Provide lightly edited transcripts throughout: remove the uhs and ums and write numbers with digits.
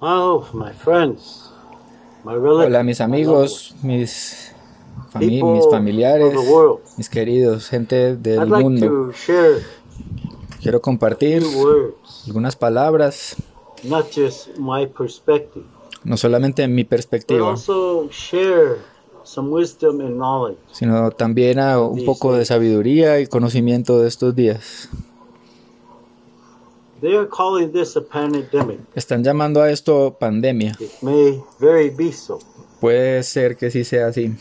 Oh, my friends, my Hola relatives, mis my loved amigos, ones, mis people familiares, of the world. mis queridos, gente I'd del like mundo. to share Quiero a compartir few words, algunas palabras, not just my perspective, no solamente en mi but perspectiva, also share some wisdom and knowledge. sino también a un poco de sabiduría y conocimiento de estos días. They are calling this a pandemic. Están llamando a esto pandemia. It may very be so. Puede ser que sí sea así.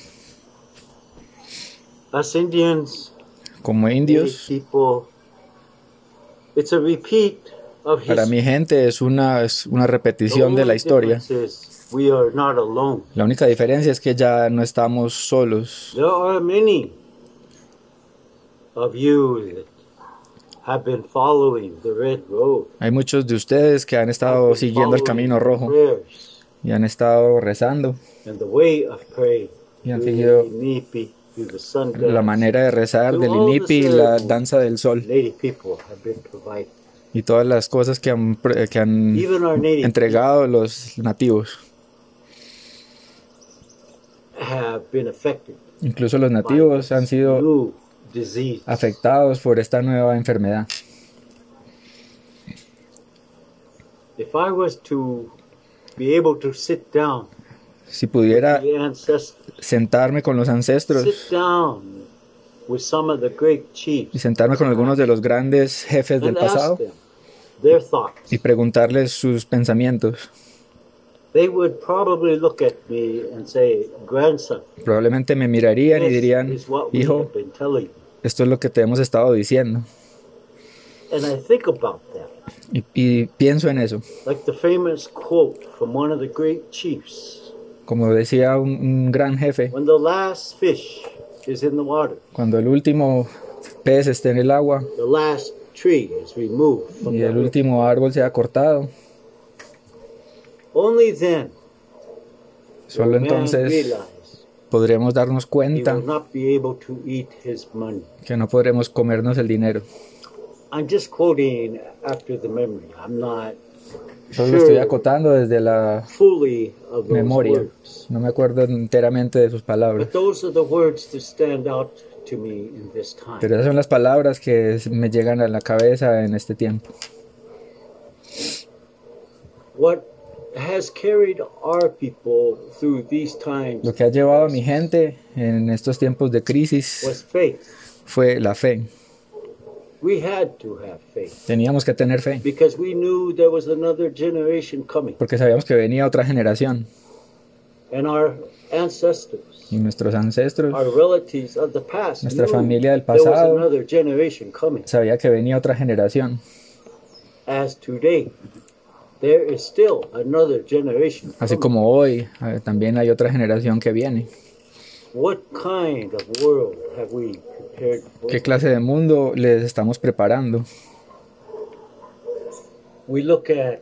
Us Indians, Como Native indios, people, it's a repeat of para history. mi gente es una The repetición de la only historia. difference is we are not alone. La única diferencia es que ya no estamos solos. There are many of you that have been following the red road. Hay muchos de ustedes que han have estado been siguiendo el camino following rojo prayers y han estado rezando and the way of praying. y han through seguido the Inipi, through the sun la dance. manera de rezar del Inipi y la danza del sol Native people have been provided. y todas las cosas que han Even our native entregado los nativos. people have been affected Incluso los by nativos han this sido new disease. afectados por esta nueva enfermedad. If I was to be able to sit down Si pudiera with the ancestors, sentarme con los ancestros sit down with some of the great y chiefs sentarme con algunos de los grandes jefes del and ask pasado them their thoughts, y preguntarles sus pensamientos, they would probably look at me and say, grandson, probablemente me mirarían y this dirían: is what we hijo, have been telling you. esto es lo que te hemos estado diciendo. And I think about that, Y pienso en eso. like the famous quote from one of the great chiefs, Como decía un gran jefe, when the last fish is in the water, cuando el último pez esté en el agua the last tree is removed from y the el river, último árbol se ha cortado, only then solo will man entonces realize podremos darnos he cuenta will not be able to eat his money. que no podremos comernos el dinero. I'm just quoting after the memory. I'm not Solo lo estoy sure acotando desde la fully of those memoria. words. No me acuerdo enteramente de sus palabras. But those are the words that stand out to me in this time. Pero esas son las palabras que me llegan a la cabeza en este tiempo. What has carried our people through these times Lo que ha llevado a mi gente en estos tiempos de crisis was faith. fue la fe. We had to have faith Teníamos que tener fe, because we knew there was another generation coming, porque sabíamos que venía otra generación and our ancestors, y nuestros ancestros our relatives of the past, Nuestra knew familia del there was pasado another generation coming. sabía que venía otra generación. As today, there is still another generation Así coming. como hoy también hay otra generación que viene. What kind of world have we prepared for? ¿Qué clase de mundo les estamos preparando? We look at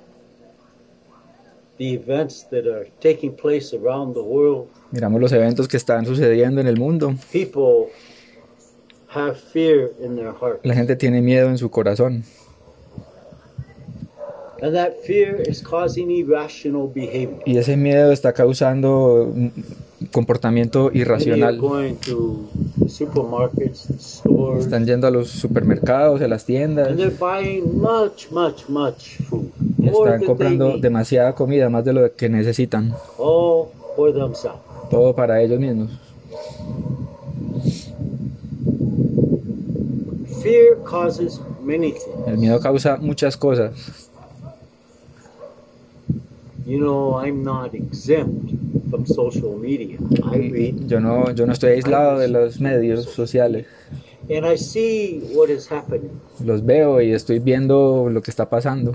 the events that are taking place around the world. Miramos los eventos que están sucediendo en el mundo. People have fear in their heart, La gente tiene miedo en su corazón and that fear is causing irrational behavior. y ese miedo está causando un comportamiento Many are irracional. going to the supermarkets, the stores, Están yendo a los supermercados, a las tiendas, and they're buying much food. y More están than comprando they need, demasiada comida, más de lo que necesitan. all for themselves. Todo para ellos mismos. Fear causes many things. El miedo causa muchas cosas. You know, I'm not exempt from social media. I read Yo no estoy aislado de los medios sociales. and I see what is happening. Los veo y estoy viendo lo que está pasando.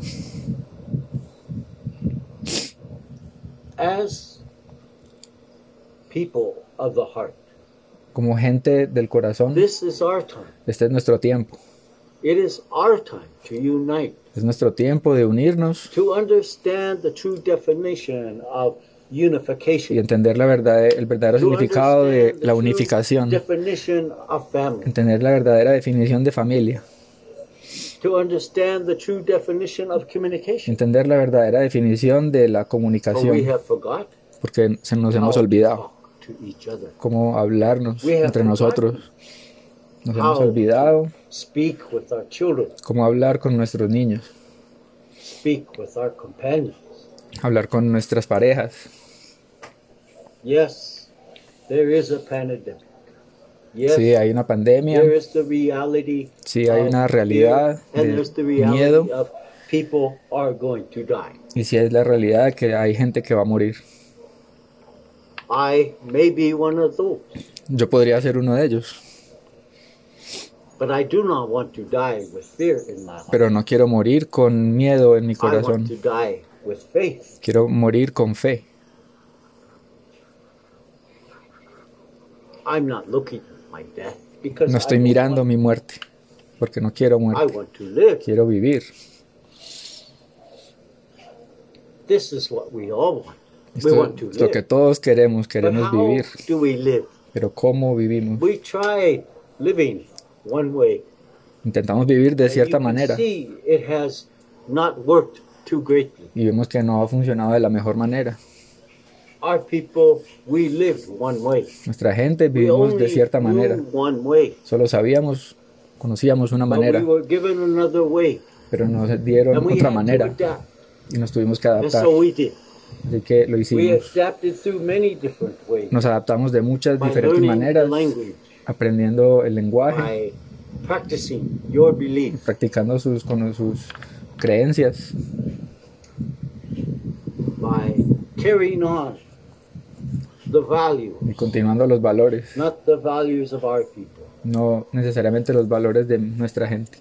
As people of the heart, Como gente del corazón, this is our time. este es nuestro tiempo. It is our time to unite, Es nuestro tiempo de unirnos to understand the true definition of y unification, entender el verdadero to significado de understand the la true unificación, definition of family. entender la verdadera definición de familia. to understand the true definition of communication. Entender la verdadera definición de la For we comunicación, have forgot porque nos how hemos to olvidado talk to each other, cómo hablarnos We have entre nosotros. Nos hemos how olvidado speak with our children, cómo hablar con nuestros niños, speak with our companions. hablar con nuestras parejas. Yes, there is a pandemic. Yes, Sí, hay una pandemia, there is the reality sí, hay of una fear, realidad and de there's the reality miedo, of people are going to die. y sí es la realidad que hay gente que va a morir. I may be one of those, Yo podría ser uno de ellos, but I do not want to die with fear in my heart. pero no quiero morir con miedo en mi I want corazón. to die with faith. Quiero morir con fe. I'm not looking at my death because No estoy mirando mi muerte, porque no quiero I muerte. want to live. Quiero vivir. This is what we all want. We Esto want to es lo que live. todos queremos, But queremos how vivir. do we live? Pero ¿cómo vivimos? We try living one way. Intentamos vivir de And cierta you can manera see it has not worked too greatly. y vemos que no ha funcionado de la mejor manera. Our people, we live one way. Nuestra gente We vivimos de only cierta manera. knew one way. Solo conocíamos una But we manera, were given another way. pero nos dieron And we otra had manera to adapt. y nos tuvimos que And adaptar. so we did. Así que lo We hicimos. adapted through many different ways. Nos adaptamos de muchas By diferentes learning the maneras, language, aprendiendo el lenguaje, by practicing your belief, practicando con sus creencias, by carrying on the value, y continuando los valores, not the values of our people. no necesariamente los valores de nuestra gente.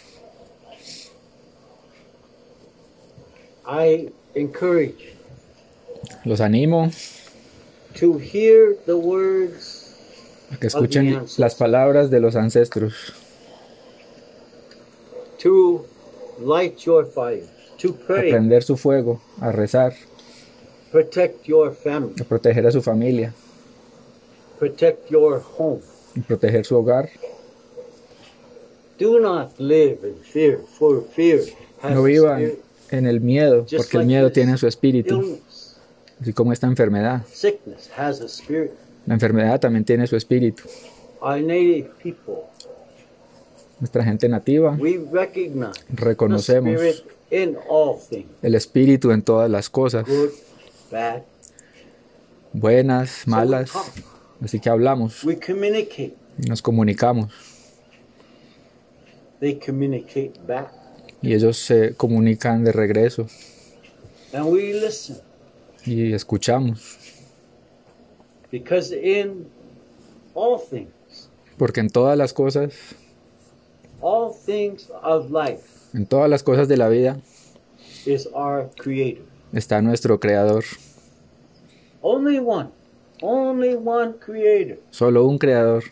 I encourage Los animo to hear the words, a que escuchen las palabras de los ancestros, to light your fire, to a pray, prender su fuego, a rezar, protect your family, a proteger a su familia, protect your home. y proteger su hogar. Do not live in fear, for fear has No a vivan spirit, en el miedo, just porque el like miedo this tiene su espíritu, illness, así como esta enfermedad. sickness has a spirit. La enfermedad también tiene su espíritu. Our native people, Nuestra gente nativa we recognize the reconocemos spirit in all things, el espíritu en todas las cosas, good, bad. buenas, malas. So we talk, Así que hablamos we communicate, y nos comunicamos they communicate back, y ellos se comunican de regreso and we listen. y escuchamos, Because in all things porque en todas las cosas, of life en todas las cosas de la vida is our Creator. está nuestro Creador, Only one Creator. solo un Creador.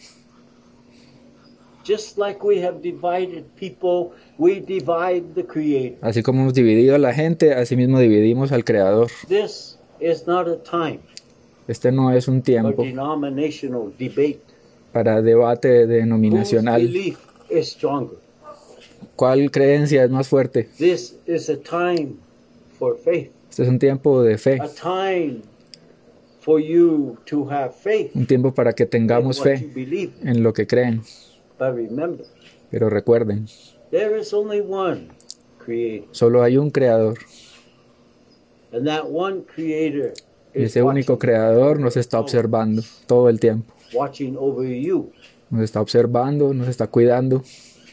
Just like we have divided people, we divide the Creator. Así como hemos dividido a la gente, así mismo dividimos al Creador. This is not a time Este no es un for tiempo denominational debate. para debate Whose denominacional. belief is stronger? ¿Cuál creencia es más fuerte? This is a time for faith. Este es un tiempo de fe, A time for you to have faith un tiempo para que in tengamos what you fe believe. en lo que creen. But remember, Pero recuerden, there is only one Creator. solo hay un Creador. And that one Creator Y is ese único Creador nos está observando todo el tiempo. watching over you. Nos está observando, nos está cuidando.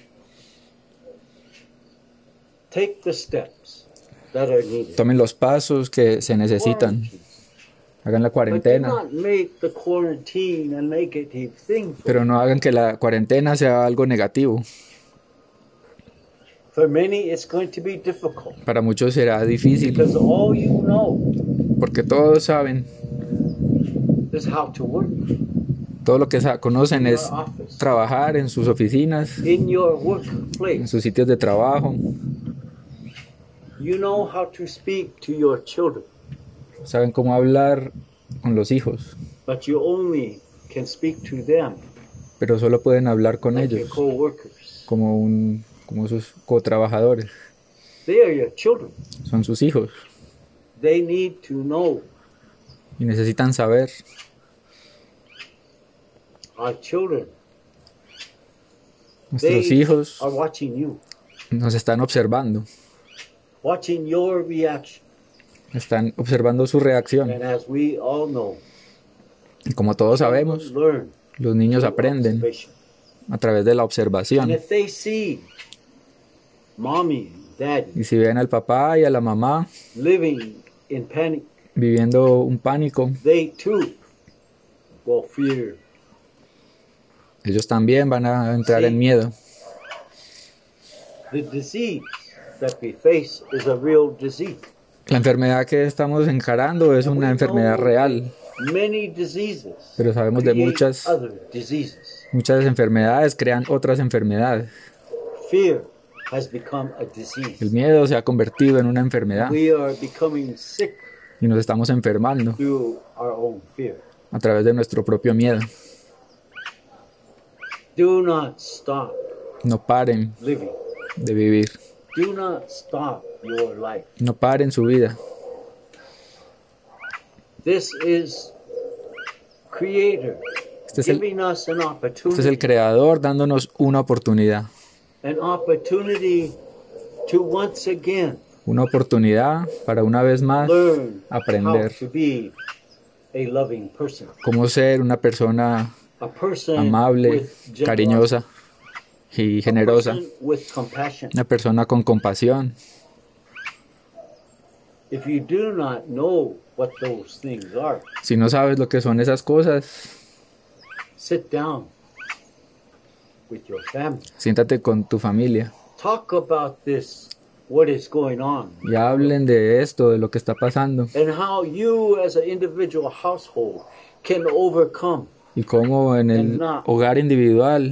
Take the steps that are needed. Tomen los pasos que se necesitan. Hagan la But do cuarentena. not make the quarantine a negative thing. Pero no hagan que la cuarentena sea algo negativo. For many, it's going to be difficult Para muchos será difícil, because all you know porque todos saben, is how to work todo lo que conocen in your es office, trabajar en sus oficinas, in your en workplace. sus sitios de trabajo. You know how to speak to your children, Saben cómo hablar con los hijos, but you only can speak to them pero solo pueden hablar con like your ellos co-workers. como un como sus cotrabajadores. They are your children. Son sus hijos They need to know. y necesitan saber. Our children, Nuestros they hijos are watching you, nos están observando. watching your reaction. Están observando su reacción. And as we all know, Y como todos sabemos, learn los niños through aprenden observation. a través de la And observación. if they see mommy, daddy Y si ven al papá y a la mamá living in panic, viviendo un pánico, they too will fear. ellos también van a entrar en miedo. The disease that we face is a real disease. La enfermedad que estamos encarando es una enfermedad real, Many diseases pero sabemos de create muchas other diseases. enfermedades, crean otras enfermedades. Fear has become a El disease. miedo se ha convertido en una enfermedad We are becoming sick y nos estamos enfermando through our own fear. a través de nuestro propio miedo. Do not stop No paren living. de vivir, Do not stop your life. no paren su vida. This is Creator Este es el, giving us an este es el opportunity, Creador dándonos una oportunidad. To once again Una oportunidad para una vez más learn how aprender to be a loving person. cómo ser una persona A person amable, with generosity. cariñosa y generosa. A person with compassion. Una persona con compasión. If you do not know what those things are, Si no sabes lo que son esas cosas, sit down with your family. siéntate con tu familia Talk about this, what is going on, y hablen de esto, de lo que está pasando and how you as an individual household can overcome, y cómo en el hogar individual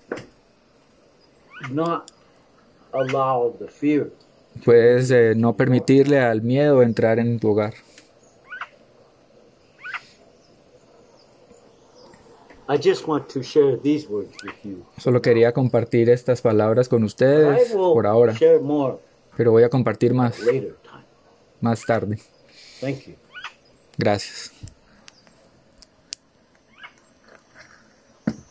not allow the fear. puedes no permitirle al miedo entrar en tu hogar. I just want to share these words with you. Solo quería compartir estas palabras con I ustedes will por ahora, share more pero voy a compartir más later time. tarde. Thank you. Gracias.